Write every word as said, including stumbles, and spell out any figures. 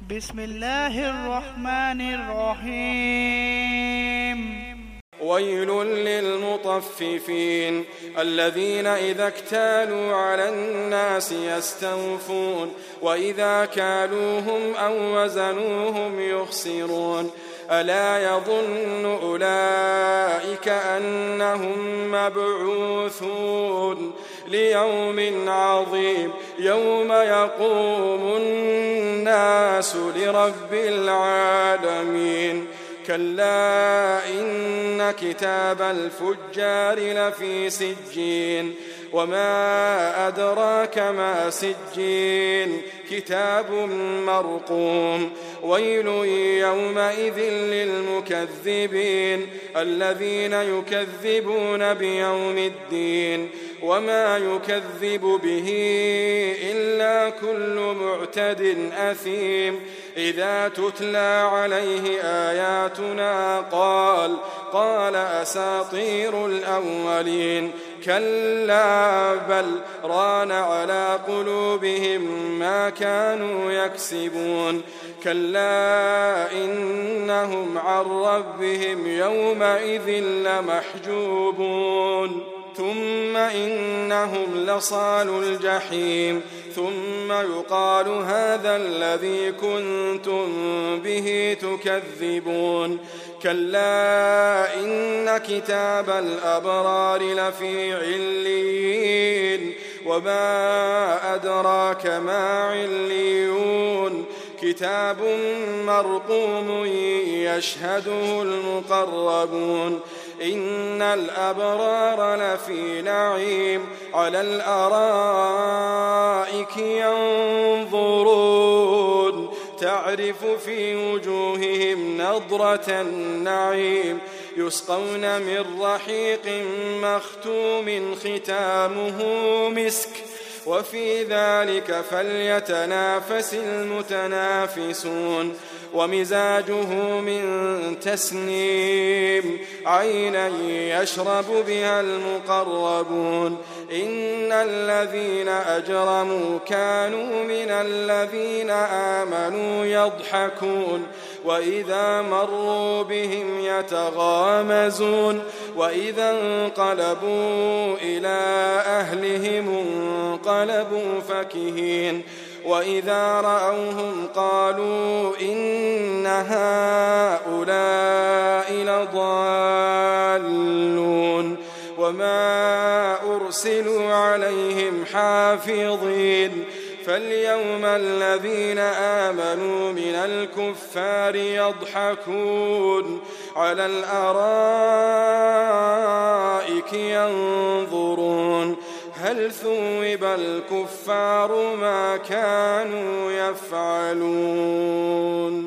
بسم الله الرحمن الرحيم. ويل للمطففين الذين إذا اكتالوا على الناس يستوفون وإذا كالوهم أو وزنوهم يخسرون ألا يظن أولئك أنهم مبعوثون ليوم عظيم يوم يقوم الناس لرب العالمين كلا إن كتاب الفجار لفي سجين وما أدراك ما سجين كتاب مرقوم ويل يومئذ للمكذبين الذين يكذبون بيوم الدين وما يكذب به إلا كل معتد أثيم إذا تتلى عليه آياتنا قال قال أساطير الأولين كلا بل ران على قلوبهم ما كانوا يكسبون كلا إنهم عن ربهم يومئذ لمحجوبون ثم إنهم لصالو الجحيم ثم يقال هذا الذي كنتم به تكذبون كلا إن كتاب الأبرار لفي عليين وما أدراك ما عليون كتاب مرقوم يشهده المقربون إن الأبرار لفي نعيم على الأرائك ينظرون تعرف في وجوههم نضرة النعيم يسقون من رحيق مختوم ختامه مسك وفي ذلك فليتنافس المتنافسون ومزاجه من تسنيم عينا يشرب بها المقربون إن الذين أجرموا كانوا من الذين آمنوا يضحكون وإذا مروا بهم يتغامزون وإذا انقلبوا إلى أهلهم انقلبوا فكهين وإذا رأوهم قالوا إن هؤلاء لضالون وما أرسلوا عليهم حافظين فاليوم الذين آمنوا من الكفار يضحكون على الأرائك ينظرون هل ثوب الكفار ما كانوا يفعلون